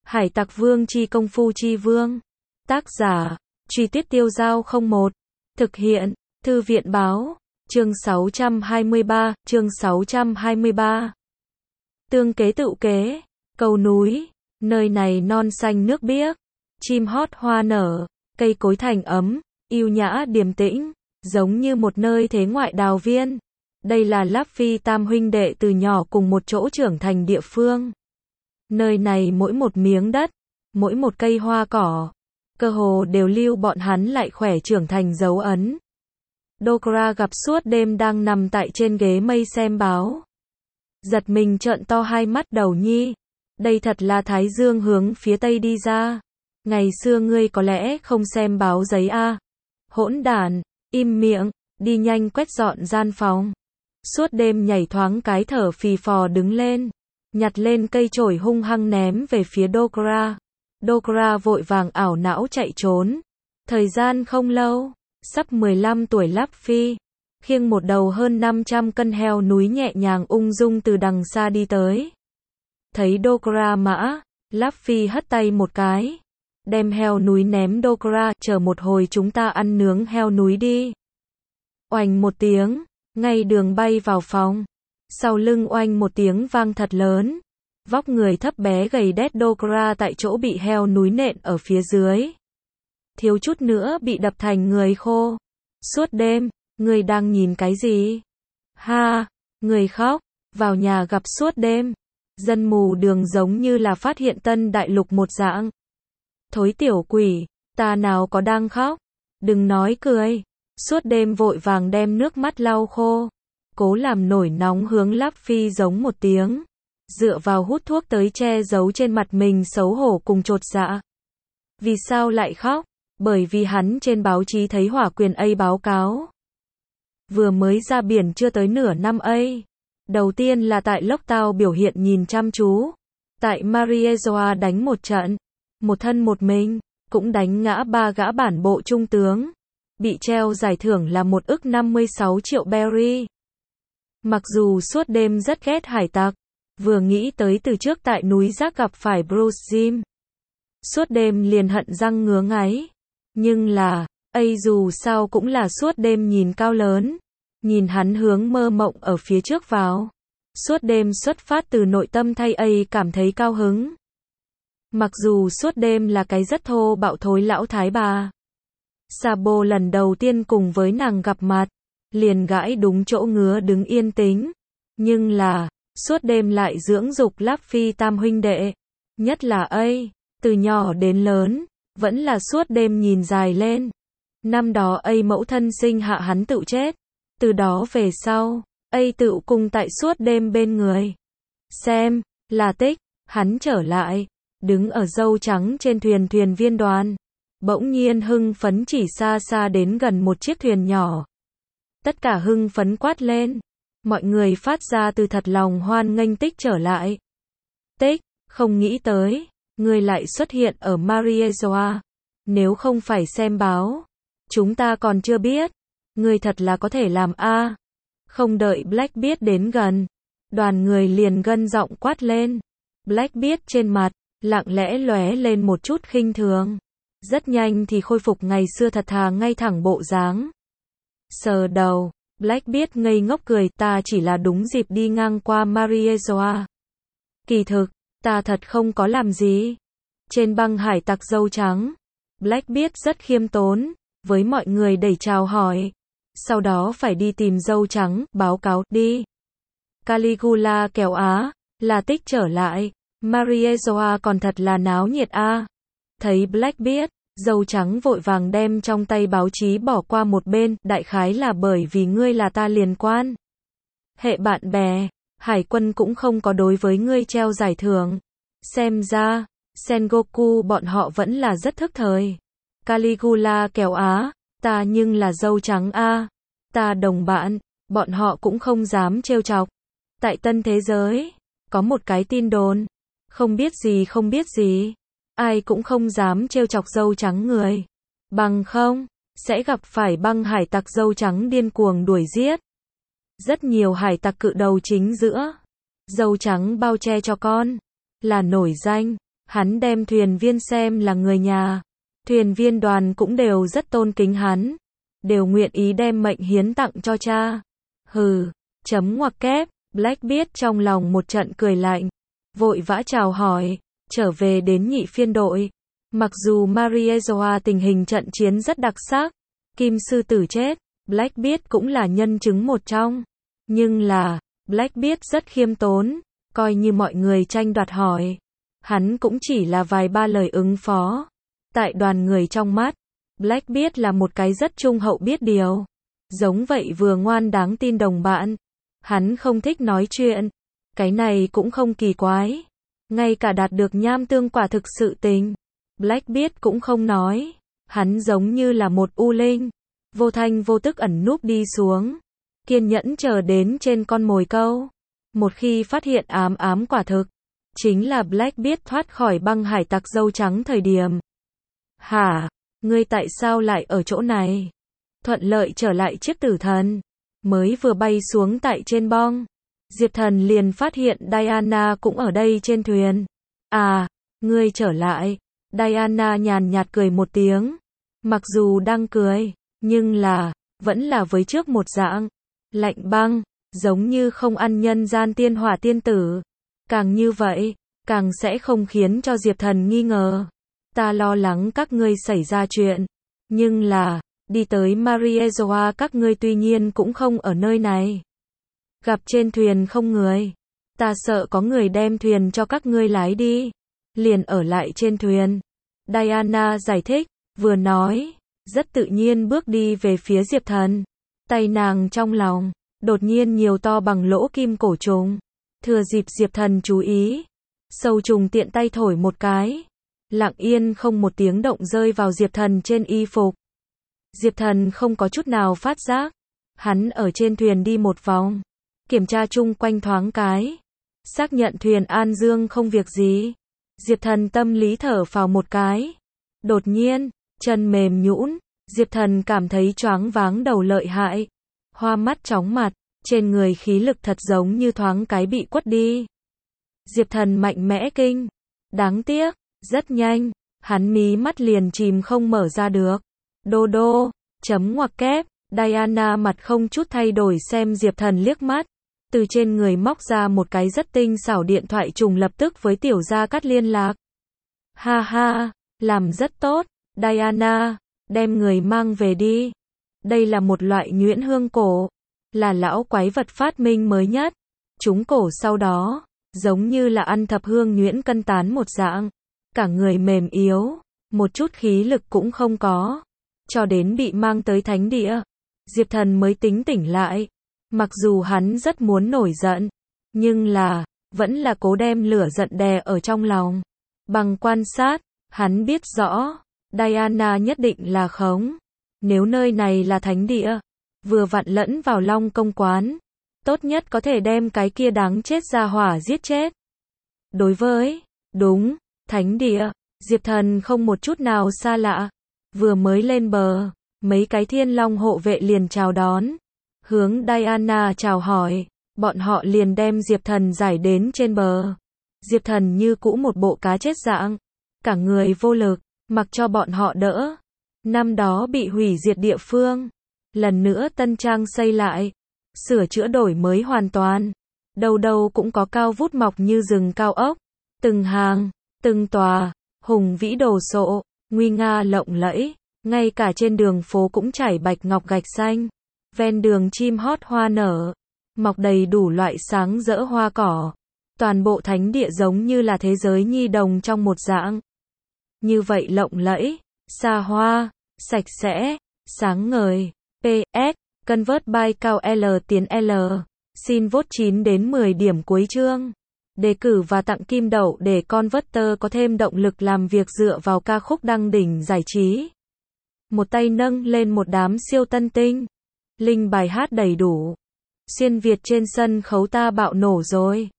Hải tặc vương chi công phu chi vương. Tác giả, Truy Tuyết Tiêu Giao 01. Thực hiện, Thư viện báo, chương 623, chương 623. Tương kế tựu kế, cầu núi, nơi này non xanh nước biếc, chim hót hoa nở, cây cối thành ấm, yêu nhã điềm tĩnh, giống như một nơi thế ngoại đào viên. Đây là Luffy tam huynh đệ từ nhỏ cùng một chỗ trưởng thành địa phương. Nơi này mỗi một miếng đất, mỗi một cây hoa cỏ, cơ hồ đều lưu bọn hắn lại khỏe trưởng thành dấu ấn. Dokra gặp suốt đêm đang nằm tại trên ghế mây xem báo. Giật mình trợn to hai mắt đầu nhi. Đây thật là Thái Dương hướng phía tây đi ra. Ngày xưa ngươi có lẽ không xem báo giấy a? Hỗn đản, im miệng, đi nhanh quét dọn gian phòng. Suốt đêm nhảy thoáng cái thở phì phò đứng lên, nhặt lên cây chổi hung hăng ném về phía Dokra. Dokra vội vàng ảo não chạy trốn. Thời gian không lâu, sắp 15 tuổi Luffy, khiêng một đầu hơn 500 cân heo núi nhẹ nhàng ung dung từ đằng xa đi tới. Thấy Dokra mã, Luffy hất tay một cái, đem heo núi ném Dokra, chờ một hồi chúng ta ăn nướng heo núi đi. Oành một tiếng, ngay đường bay vào phòng. Sau lưng oanh một tiếng vang thật lớn. Vóc người thấp bé gầy đét Dokra tại chỗ bị heo núi nện ở phía dưới. Thiếu chút nữa bị đập thành người khô. Suốt đêm, người đang nhìn cái gì? Ha, người khóc, vào nhà gặp suốt đêm. Dân mù đường giống như là phát hiện tân đại lục một dạng. Thối tiểu quỷ, ta nào có đang khóc? Đừng nói cười. Suốt đêm vội vàng đem nước mắt lau khô. Cố làm nổi nóng hướng Luffy giống một tiếng. Dựa vào hút thuốc tới che giấu trên mặt mình xấu hổ cùng chột dạ. Vì sao lại khóc? Bởi vì hắn trên báo chí thấy Hỏa Quyền A báo cáo. Vừa mới ra biển chưa tới nửa năm A. Đầu tiên là tại Lốc Tao biểu hiện nhìn chăm chú. Tại Mariezoa đánh một trận. Một thân một mình. Cũng đánh ngã 3 gã bản bộ trung tướng. Bị treo giải thưởng là 1,56 triệu berry. Mặc dù suốt đêm rất ghét hải tặc. Vừa nghĩ tới từ trước tại núi Rác gặp phải Bruce Jim. Suốt đêm liền hận răng ngứa ngáy. Nhưng là, dù sao cũng là suốt đêm nhìn cao lớn. Nhìn hắn hướng mơ mộng ở phía trước vào. Suốt đêm xuất phát từ nội tâm thay cảm thấy cao hứng. Mặc dù suốt đêm là cái rất thô bạo thối lão thái bà. Sabo lần đầu tiên cùng với nàng gặp mặt. Liền gãi đúng chỗ ngứa đứng yên tĩnh. Nhưng là, suốt đêm lại dưỡng dục Luffy tam huynh đệ. Nhất là từ nhỏ đến lớn, vẫn là suốt đêm nhìn dài lên. Năm đó mẫu thân sinh hạ hắn tự chết. Từ đó về sau, tự cùng tại suốt đêm bên người. Xem, là tích, hắn trở lại, đứng ở dâu trắng trên thuyền viên đoàn. Bỗng nhiên hưng phấn chỉ xa xa đến gần một chiếc thuyền nhỏ. Tất cả hưng phấn quát lên. Mọi người phát ra từ thật lòng hoan nghênh Tích trở lại. Tích, không nghĩ tới, ngươi lại xuất hiện ở Mariezoa. Nếu không phải xem báo, chúng ta còn chưa biết. Ngươi thật là có thể làm a. Không đợi Blackbeard đến gần, đoàn người liền gân giọng quát lên. Blackbeard trên mặt, lặng lẽ lóe lên một chút khinh thường. Rất nhanh thì khôi phục ngày xưa thật thà ngay thẳng bộ dáng. Sờ đầu, Blackbeard ngây ngốc cười, ta chỉ là đúng dịp đi ngang qua Mariezoa. Kỳ thực, ta thật không có làm gì. Trên băng hải tặc dâu trắng, Blackbeard rất khiêm tốn, với mọi người đẩy chào hỏi. Sau đó phải đi tìm dâu trắng, báo cáo, đi. Caligula kéo á, là Tích trở lại. Mariezoa còn thật là náo nhiệt a. Thấy Blackbeard, dâu trắng vội vàng đem trong tay báo chí bỏ qua một bên, đại khái là bởi vì ngươi là ta liên quan. Hệ bạn bè, hải quân cũng không có đối với ngươi treo giải thưởng. Xem ra, Sengoku bọn họ vẫn là rất thức thời. Caligula kéo á, ta nhưng là dâu trắng a. Ta đồng bạn, bọn họ cũng không dám trêu chọc. Tại tân thế giới, có một cái tin đồn. Không biết gì. Ai cũng không dám trêu chọc dâu trắng người. Bằng không, sẽ gặp phải băng hải tặc dâu trắng điên cuồng đuổi giết. Rất nhiều hải tặc cự đầu chính giữa. Dâu trắng bao che cho con. Là nổi danh. Hắn đem thuyền viên xem là người nhà. Thuyền viên đoàn cũng đều rất tôn kính hắn. Đều nguyện ý đem mệnh hiến tặng cho cha. Hừ, chấm ngoặc kép, Blackbeard trong lòng một trận cười lạnh. Vội vã chào hỏi, trở về đến nhị phiên đội. Mặc dù Mariejoa tình hình trận chiến rất đặc sắc, Kim sư tử chết, Blackbeard cũng là nhân chứng một trong. Nhưng là, Blackbeard rất khiêm tốn, coi như mọi người tranh đoạt hỏi. Hắn cũng chỉ là vài ba lời ứng phó. Tại đoàn người trong mắt, Blackbeard là một cái rất trung hậu biết điều. Giống vậy vừa ngoan đáng tin đồng bạn. Hắn không thích nói chuyện. Cái này cũng không kỳ quái. Ngay cả đạt được nham tương quả thực sự tình, Blackbeard cũng không nói. Hắn giống như là một u linh. Vô thanh vô tức ẩn núp đi xuống. Kiên nhẫn chờ đến trên con mồi câu. Một khi phát hiện ám quả thực, chính là Blackbeard thoát khỏi băng hải tặc dâu trắng thời điểm. Hả? Ngươi tại sao lại ở chỗ này? Thuận lợi trở lại chiếc tử thần. Mới vừa bay xuống tại trên bong. Diệp Thần liền phát hiện Diana cũng ở đây trên thuyền. À, ngươi trở lại. Diana nhàn nhạt cười một tiếng. Mặc dù đang cười, nhưng là, vẫn là với trước một dạng. Lạnh băng, giống như không ăn nhân gian tiên hỏa tiên tử. Càng như vậy, càng sẽ không khiến cho Diệp Thần nghi ngờ. Ta lo lắng các ngươi xảy ra chuyện. Nhưng là, đi tới Mariejoa các ngươi tuy nhiên cũng không ở nơi này. Gặp trên thuyền không người. Ta sợ có người đem thuyền cho các ngươi lái đi. Liền ở lại trên thuyền. Diana giải thích, vừa nói, rất tự nhiên bước đi về phía Diệp Thần. Tay nàng trong lòng, đột nhiên nhiều to bằng lỗ kim cổ trùng. Thừa dịp Diệp Thần chú ý, sâu trùng tiện tay thổi một cái. Lặng yên không một tiếng động rơi vào Diệp Thần trên y phục. Diệp Thần không có chút nào phát giác. Hắn ở trên thuyền đi một vòng. Kiểm tra chung quanh thoáng cái. Xác nhận thuyền an dương không việc gì. Diệp Thần tâm lý thở phào một cái. Đột nhiên, chân mềm nhũn. Diệp Thần cảm thấy choáng váng đầu lợi hại. Hoa mắt chóng mặt. Trên người khí lực thật giống như thoáng cái bị quất đi. Diệp Thần mạnh mẽ kinh. Đáng tiếc, rất nhanh. Hắn mí mắt liền chìm không mở ra được. Đô đô, chấm ngoặc kép. Diana mặt không chút thay đổi xem Diệp Thần liếc mắt. Từ trên người móc ra một cái rất tinh xảo điện thoại trùng lập tức với Tiểu Gia Cát liên lạc. Ha ha, làm rất tốt, Diana, đem người mang về đi. Đây là một loại nhuyễn hương cổ, là lão quái vật phát minh mới nhất. Chúng cổ sau đó, giống như là ăn thập hương nhuyễn cân tán một dạng. Cả người mềm yếu, một chút khí lực cũng không có. Cho đến bị mang tới thánh địa, Diệp Thần mới tính tỉnh lại. Mặc dù hắn rất muốn nổi giận, nhưng là, vẫn là cố đem lửa giận đè ở trong lòng. Bằng quan sát, hắn biết rõ, Diana nhất định là khống. Nếu nơi này là thánh địa, vừa vặn lẫn vào Long Công quán, tốt nhất có thể đem cái kia đáng chết ra hỏa giết chết. Đối với, đúng, thánh địa, Diệp Thần không một chút nào xa lạ. Vừa mới lên bờ, mấy cái thiên long hộ vệ liền chào đón. Hướng Diana chào hỏi, bọn họ liền đem Diệp Thần giải đến trên bờ. Diệp Thần như cũ một bộ cá chết dạng, cả người vô lực, mặc cho bọn họ đỡ. Năm đó bị hủy diệt địa phương, lần nữa tân trang xây lại, sửa chữa đổi mới hoàn toàn. Đâu đâu cũng có cao vút mọc như rừng cao ốc, từng hàng, từng tòa, hùng vĩ đồ sộ, nguy nga lộng lẫy, ngay cả trên đường phố cũng trải bạch ngọc gạch xanh. Ven đường chim hót hoa nở, mọc đầy đủ loại sáng rỡ hoa cỏ. Toàn bộ thánh địa giống như là thế giới nhi đồng trong một dạng. Như vậy lộng lẫy, xa hoa, sạch sẽ, sáng ngời. PS, Convert by cao L tiến L. Xin vote 9 đến 10 điểm cuối chương. Đề cử và tặng kim đậu để Converter có thêm động lực làm việc dựa vào ca khúc đăng đỉnh giải trí. Một tay nâng lên một đám siêu tân tinh. Linh bài hát đầy đủ. Xuyên Việt trên sân khấu ta bạo nổ rồi.